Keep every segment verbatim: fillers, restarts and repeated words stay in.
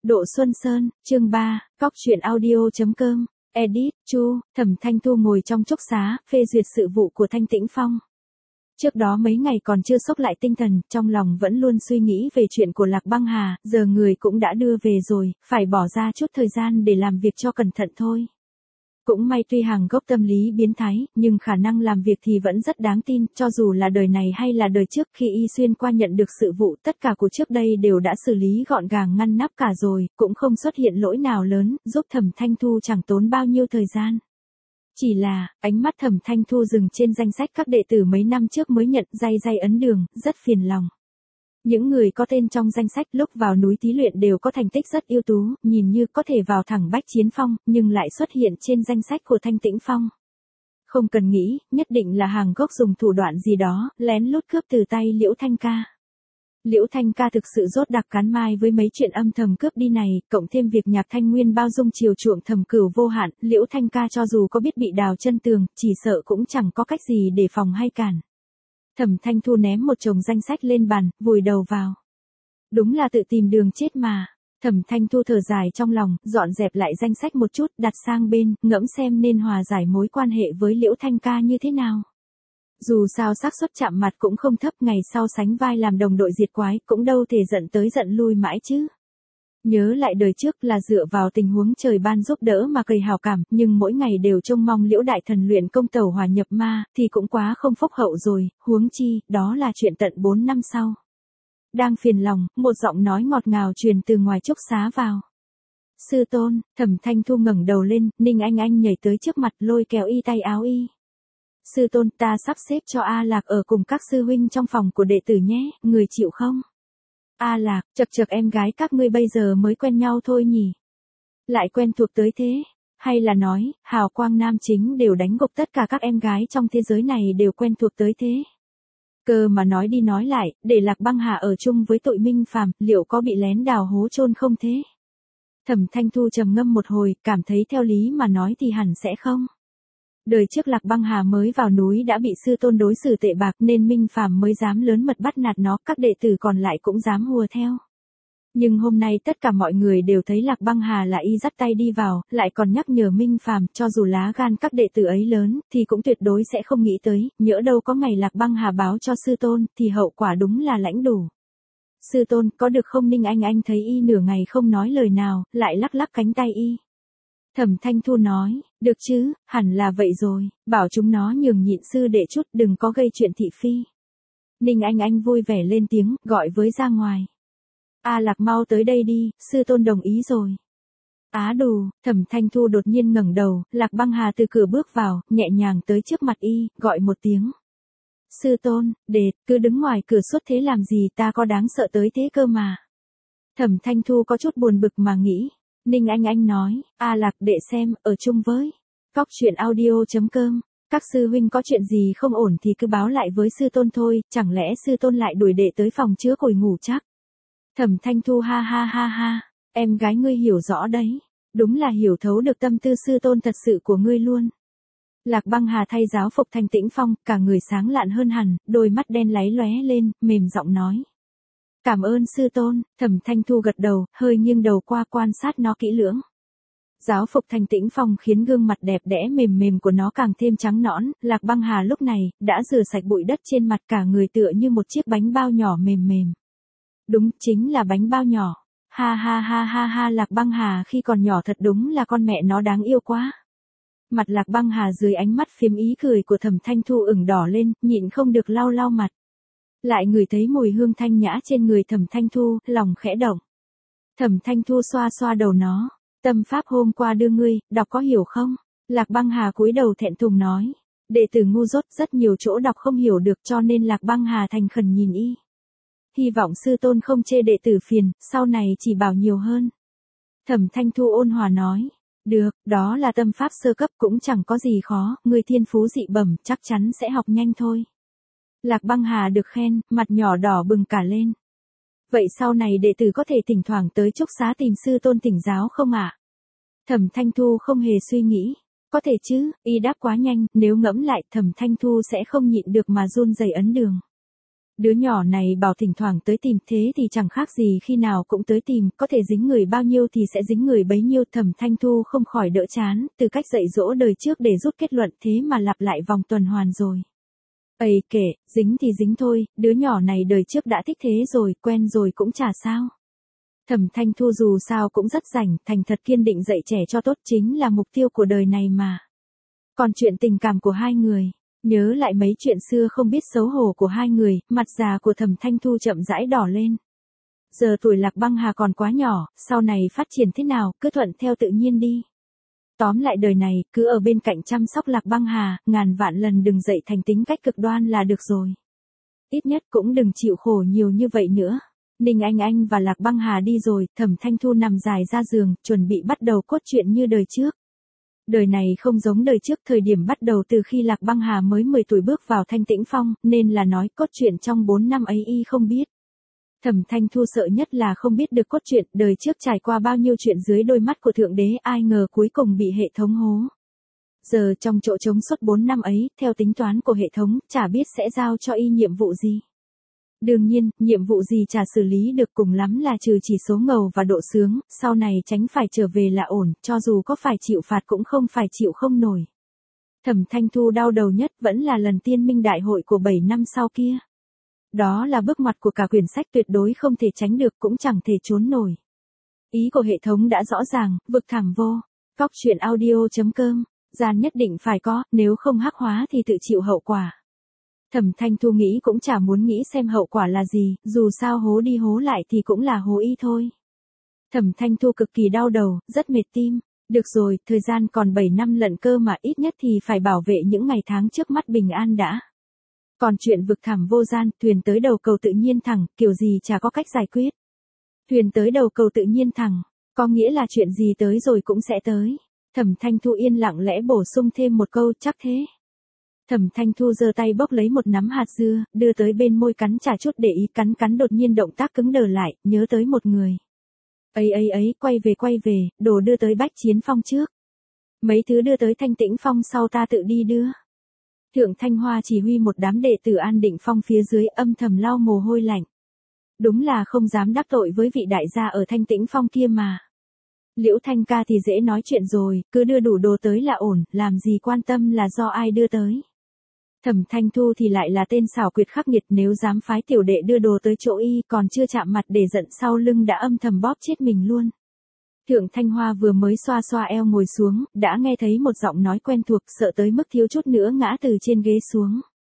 Độ Xuân Sơn, chương ba, cóc truyện audio.com, edit, Chu, Thẩm Thanh Thu ngồi trong trúc xá, phê duyệt sự vụ của Thanh Tĩnh Phong. Trước đó mấy ngày còn chưa xốc lại tinh thần, trong lòng vẫn luôn suy nghĩ về chuyện của Lạc Băng Hà, giờ người cũng đã đưa về rồi, phải bỏ ra chút thời gian để làm việc cho cẩn thận thôi. Cũng may tuy hàng gốc tâm lý biến thái, nhưng khả năng làm việc thì vẫn rất đáng tin, cho dù là đời này hay là đời trước. Khi Y xuyên qua nhận được sự vụ, tất cả của trước đây đều đã xử lý gọn gàng ngăn nắp cả rồi, cũng không xuất hiện lỗi nào lớn, giúp Thẩm Thanh Thu chẳng tốn bao nhiêu thời gian. Chỉ là, ánh mắt Thẩm Thanh Thu dừng trên danh sách các đệ tử mấy năm trước mới nhận day day ấn đường, rất phiền lòng. Những người có tên trong danh sách lúc vào núi thí luyện đều có thành tích rất ưu tú, nhìn như có thể vào thẳng Bách Chiến Phong, nhưng lại xuất hiện trên danh sách của Thanh Tĩnh Phong. Không cần nghĩ, nhất định là hàng gốc dùng thủ đoạn gì đó, lén lút cướp từ tay Liễu Thanh Ca. Liễu Thanh Ca thực sự rốt đặc cán mai với mấy chuyện âm thầm cướp đi này, cộng thêm việc Nhạc Thanh Nguyên bao dung chiều chuộng Thẩm Cửu vô hạn, Liễu Thanh Ca cho dù có biết bị đào chân tường, chỉ sợ cũng chẳng có cách gì để phòng hay cản. Thẩm Thanh Thu ném một chồng danh sách lên bàn, vùi đầu vào. Đúng là tự tìm đường chết mà. Thẩm Thanh Thu thở dài trong lòng, dọn dẹp lại danh sách một chút, đặt sang bên, ngẫm xem nên hòa giải mối quan hệ với Liễu Thanh Ca như thế nào. Dù sao xác suất chạm mặt cũng không thấp, ngày sau sánh vai làm đồng đội diệt quái, cũng đâu thể giận tới giận lui mãi chứ. Nhớ lại đời trước là dựa vào tình huống trời ban giúp đỡ mà gây hào cảm, nhưng mỗi ngày đều trông mong Liễu đại thần luyện công tẩu hỏa nhập ma, thì cũng quá không phúc hậu rồi, huống chi, đó là chuyện tận bốn năm sau. Đang phiền lòng, một giọng nói ngọt ngào truyền từ ngoài trúc xá vào. Sư tôn, Thẩm Thanh Thu ngẩng đầu lên, Ninh Anh Anh nhảy tới trước mặt lôi kéo y tay áo y. Sư tôn, ta sắp xếp cho A Lạc ở cùng các sư huynh trong phòng của đệ tử nhé, người chịu không? A Lạc, chật chật em gái các ngươi bây giờ mới quen nhau thôi nhỉ? Lại quen thuộc tới thế? Hay là nói, hào quang nam chính đều đánh gục tất cả các em gái trong thế giới này đều quen thuộc tới thế? Cơ mà nói đi nói lại, để Lạc Băng Hà ở chung với tội Minh Phàm, liệu có bị lén đào hố chôn không thế? Thẩm Thanh Thu trầm ngâm một hồi, cảm thấy theo lý mà nói thì hẳn sẽ không. Đời trước Lạc Băng Hà mới vào núi đã bị sư tôn đối xử tệ bạc nên Minh Phàm mới dám lớn mật bắt nạt nó, các đệ tử còn lại cũng dám hùa theo. Nhưng hôm nay tất cả mọi người đều thấy Lạc Băng Hà là y dắt tay đi vào, lại còn nhắc nhở Minh Phàm, cho dù lá gan các đệ tử ấy lớn, thì cũng tuyệt đối sẽ không nghĩ tới, nhỡ đâu có ngày Lạc Băng Hà báo cho sư tôn, thì hậu quả đúng là lãnh đủ. Sư tôn, có được không? Ninh Anh Anh thấy y nửa ngày không nói lời nào, lại lắc lắc cánh tay y. Thẩm Thanh Thu nói, được chứ, hẳn là vậy rồi, bảo chúng nó nhường nhịn sư đệ chút, đừng có gây chuyện thị phi. Ninh Anh Anh vui vẻ lên tiếng, gọi với ra ngoài. A Lạc mau tới đây đi, sư tôn đồng ý rồi. Á đù, Thẩm Thanh Thu đột nhiên ngẩng đầu, Lạc Băng Hà từ cửa bước vào, nhẹ nhàng tới trước mặt y, gọi một tiếng. Sư tôn, đệ, cứ đứng ngoài cửa suốt thế làm gì, ta có đáng sợ tới thế cơ mà. Thẩm Thanh Thu có chút buồn bực mà nghĩ. Ninh Anh Anh nói, A Lạc đệ xem, ở chung với cóc truyện audio.com, các sư huynh có chuyện gì không ổn thì cứ báo lại với sư tôn thôi, chẳng lẽ sư tôn lại đuổi đệ tới phòng chứa củi ngủ chắc? Thẩm Thanh Thu ha ha ha ha, em gái ngươi hiểu rõ đấy, đúng là hiểu thấu được tâm tư sư tôn thật sự của ngươi luôn. Lạc Băng Hà thay giáo phục Thanh Tĩnh Phong, cả người sáng lạn hơn hẳn, đôi mắt đen láy lóe lên, mềm giọng nói. Cảm ơn sư tôn, Thẩm Thanh Thu gật đầu, hơi nghiêng đầu qua quan sát nó kỹ lưỡng. Giáo phục Thanh Tĩnh Phong khiến gương mặt đẹp đẽ mềm mềm của nó càng thêm trắng nõn, Lạc Băng Hà lúc này, đã rửa sạch bụi đất trên mặt, cả người tựa như một chiếc bánh bao nhỏ mềm mềm. Đúng, chính là bánh bao nhỏ. Ha ha ha ha ha, Lạc Băng Hà khi còn nhỏ thật đúng là con mẹ nó đáng yêu quá. Mặt Lạc Băng Hà dưới ánh mắt phiếm ý cười của Thẩm Thanh Thu ửng đỏ lên, nhịn không được lau lau mặt. Lại ngửi thấy mùi hương thanh nhã trên người Thẩm Thanh Thu, lòng khẽ động. Thẩm Thanh Thu xoa xoa đầu nó, tâm pháp hôm qua đưa ngươi, đọc có hiểu không? Lạc Băng Hà cúi đầu thẹn thùng nói, đệ tử ngu dốt, rất nhiều chỗ đọc không hiểu được, cho nên Lạc Băng Hà thành khẩn nhìn y. Hy vọng sư tôn không chê đệ tử phiền, sau này chỉ bảo nhiều hơn. Thẩm Thanh Thu ôn hòa nói, được, đó là tâm pháp sơ cấp, cũng chẳng có gì khó, người thiên phú dị bẩm, chắc chắn sẽ học nhanh thôi. Lạc Băng Hà được khen, mặt nhỏ đỏ bừng cả lên. Vậy sau này đệ tử có thể thỉnh thoảng tới trúc xá tìm sư tôn thỉnh giáo không ạ? Thẩm Thanh Thu không hề suy nghĩ. Có thể chứ, y đáp quá nhanh, nếu ngẫm lại Thẩm Thanh Thu sẽ không nhịn được mà run rẩy ấn đường. Đứa nhỏ này bảo thỉnh thoảng tới tìm thế thì chẳng khác gì khi nào cũng tới tìm, có thể dính người bao nhiêu thì sẽ dính người bấy nhiêu. Thẩm Thanh Thu không khỏi đỡ chán, từ cách dạy dỗ đời trước để rút kết luận thế mà lặp lại vòng tuần hoàn rồi. Ây kệ, dính thì dính thôi, đứa nhỏ này đời trước đã thích thế rồi, quen rồi cũng chả sao. Thẩm Thanh Thu dù sao cũng rất rảnh, thành thật kiên định dạy trẻ cho tốt chính là mục tiêu của đời này mà. Còn chuyện tình cảm của hai người, nhớ lại mấy chuyện xưa không biết xấu hổ của hai người, mặt già của Thẩm Thanh Thu chậm rãi đỏ lên. Giờ tuổi Lạc Băng Hà còn quá nhỏ, sau này phát triển thế nào, cứ thuận theo tự nhiên đi. Tóm lại đời này, cứ ở bên cạnh chăm sóc Lạc Băng Hà, ngàn vạn lần đừng dậy thành tính cách cực đoan là được rồi. Ít nhất cũng đừng chịu khổ nhiều như vậy nữa. Ninh Anh Anh và Lạc Băng Hà đi rồi, Thẩm Thanh Thu nằm dài ra giường, chuẩn bị bắt đầu cốt truyện như đời trước. Đời này không giống đời trước, thời điểm bắt đầu từ khi Lạc Băng Hà mới mười tuổi bước vào Thanh Tĩnh Phong, nên là nói cốt truyện trong bốn năm ấy y không biết. Thẩm Thanh Thu sợ nhất là không biết được cốt truyện, đời trước trải qua bao nhiêu chuyện dưới đôi mắt của Thượng Đế, ai ngờ cuối cùng bị hệ thống hố. Giờ trong chỗ trống suốt bốn năm ấy, theo tính toán của hệ thống, chả biết sẽ giao cho y nhiệm vụ gì. Đương nhiên, nhiệm vụ gì chả xử lý được, cùng lắm là trừ chỉ số ngầu và độ sướng, sau này tránh phải trở về là ổn, cho dù có phải chịu phạt cũng không phải chịu không nổi. Thẩm Thanh Thu đau đầu nhất vẫn là lần tiên minh đại hội của bảy năm sau kia. Đó là bước ngoặt của cả quyển sách, tuyệt đối không thể tránh được, cũng chẳng thể trốn nổi. Ý của hệ thống đã rõ ràng, vực thẳng vô. Cóc truyện audio chấm com, gian nhất định phải có, nếu không hắc hóa thì tự chịu hậu quả. Thẩm Thanh Thu nghĩ cũng chả muốn nghĩ xem hậu quả là gì, dù sao hố đi hố lại thì cũng là hố y thôi. Thẩm Thanh Thu cực kỳ đau đầu, rất mệt tim. Được rồi, thời gian còn bảy năm lận cơ mà, ít nhất thì phải bảo vệ những ngày tháng trước mắt bình an đã. Còn chuyện vực thẳm vô gian, thuyền tới đầu cầu tự nhiên thẳng, kiểu gì chả có cách giải quyết. Thuyền tới đầu cầu tự nhiên thẳng, có nghĩa là chuyện gì tới rồi cũng sẽ tới. Thẩm Thanh Thu yên lặng lẽ bổ sung thêm một câu, chắc thế. Thẩm Thanh Thu giơ tay bốc lấy một nắm hạt dưa, đưa tới bên môi cắn chả chút để ý, cắn cắn đột nhiên động tác cứng đờ lại, nhớ tới một người. Ấy ấy ấy, quay về quay về, đồ đưa tới Bách Chiến Phong trước. Mấy thứ đưa tới Thanh Tĩnh Phong sau ta tự đi đưa. Thượng Thanh Hoa chỉ huy một đám đệ tử An Định Phong phía dưới, âm thầm lau mồ hôi lạnh. Đúng là không dám đắc tội với vị đại gia ở Thanh Tĩnh Phong kia mà. Liễu Thanh ca thì dễ nói chuyện rồi, cứ đưa đủ đồ tới là ổn, làm gì quan tâm là do ai đưa tới. Thẩm Thanh Thu thì lại là tên xảo quyệt khắc nghiệt, nếu dám phái tiểu đệ đưa đồ tới chỗ y, còn chưa chạm mặt để giận sau lưng đã âm thầm bóp chết mình luôn. Thượng Thanh Hoa vừa mới xoa xoa eo ngồi xuống, đã nghe thấy một giọng nói quen thuộc, sợ tới mức thiếu chút nữa ngã từ trên ghế xuống.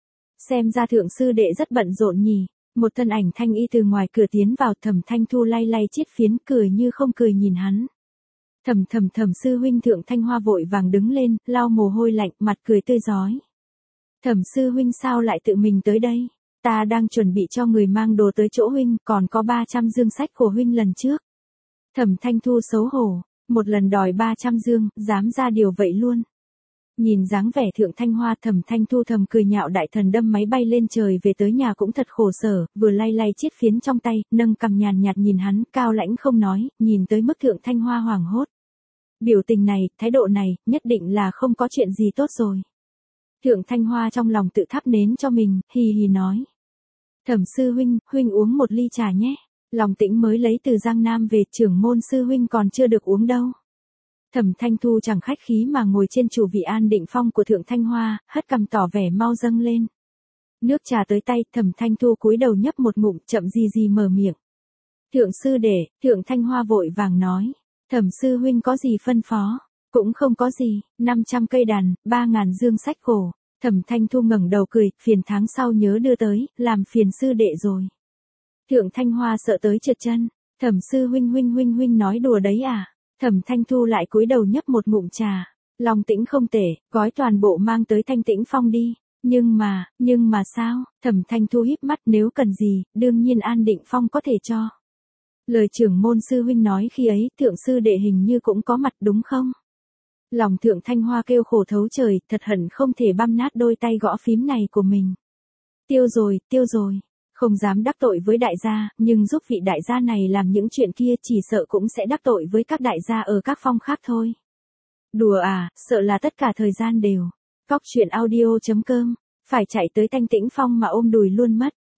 Xem ra thượng sư đệ rất bận rộn nhỉ. Một thân ảnh thanh y từ ngoài cửa tiến vào, Thẩm Thanh Thu lay lay chiếc phiến, cười như không cười nhìn hắn. Thẩm thẩm thẩm sư huynh. Thượng Thanh Hoa vội vàng đứng lên, lau mồ hôi lạnh, mặt cười tươi rói. Thẩm sư huynh sao lại tự mình tới đây? Ta đang chuẩn bị cho người mang đồ tới chỗ huynh, còn có ba trăm dương sách của huynh lần trước. Thẩm Thanh Thu xấu hổ, một lần đòi ba trăm dương, dám ra điều vậy luôn. Nhìn dáng vẻ Thượng Thanh Hoa, Thẩm Thanh Thu thầm cười nhạo, đại thần đâm máy bay lên trời về tới nhà cũng thật khổ sở, vừa lay lay chiếc phiến trong tay, nâng cằm nhàn nhạt nhìn hắn, cao lãnh không nói, nhìn tới mức Thượng Thanh Hoa hoảng hốt. Biểu tình này, thái độ này, nhất định là không có chuyện gì tốt rồi. Thượng Thanh Hoa trong lòng tự thắp nến cho mình, hì hì nói. Thẩm sư huynh, huynh uống một ly trà nhé. Lòng Tĩnh mới lấy từ Giang Nam về, trưởng môn sư huynh còn chưa được uống đâu. Thẩm Thanh Thu chẳng khách khí mà ngồi trên chủ vị An Định Phong của Thượng Thanh Hoa, hất cằm tỏ vẻ mau dâng lên. Nước trà tới tay, Thẩm Thanh Thu cúi đầu nhấp một ngụm, chậm gì gì mở miệng. Thượng sư đệ, Thượng Thanh Hoa vội vàng nói. Thẩm sư huynh có gì phân phó? Cũng không có gì, năm trăm cây đàn, ba ngàn dương sách cổ. Thẩm Thanh Thu ngẩng đầu cười, phiền tháng sau nhớ đưa tới, làm phiền sư đệ rồi. Thượng Thanh Hoa sợ tới trượt chân. Thẩm sư huynh huynh huynh huynh nói đùa đấy à? Thẩm Thanh Thu lại cúi đầu nhấp một ngụm trà. Lòng Tĩnh không tệ, gói toàn bộ mang tới Thanh Tĩnh Phong đi. Nhưng mà, nhưng mà sao? Thẩm Thanh Thu híp mắt, nếu cần gì, đương nhiên An Định Phong có thể cho. Lời trưởng môn sư huynh nói khi ấy, thượng sư đệ hình như cũng có mặt đúng không? Lòng Thượng Thanh Hoa kêu khổ thấu trời, thật hận không thể băm nát đôi tay gõ phím này của mình. Tiêu rồi, tiêu rồi. Không dám đắc tội với đại gia, nhưng giúp vị đại gia này làm những chuyện kia chỉ sợ cũng sẽ đắc tội với các đại gia ở các phong khác thôi. Đùa à, sợ là tất cả thời gian đều. Cóc truyện audio chấm com, phải chạy tới Thanh Tĩnh Phong mà ôm đùi luôn mất.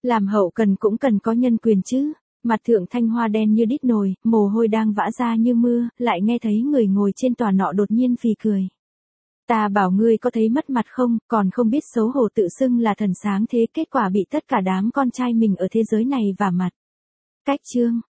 Làm hậu cần cũng cần có nhân quyền chứ. Mặt Thượng Thanh Hoa đen như đít nồi, mồ hôi đang vã ra như mưa, lại nghe thấy người ngồi trên tòa nọ đột nhiên phì cười. Ta bảo ngươi có thấy mất mặt không, còn không biết xấu hổ tự xưng là thần sáng thế, kết quả bị tất cả đám con trai mình ở thế giới này vả mặt. Cách chương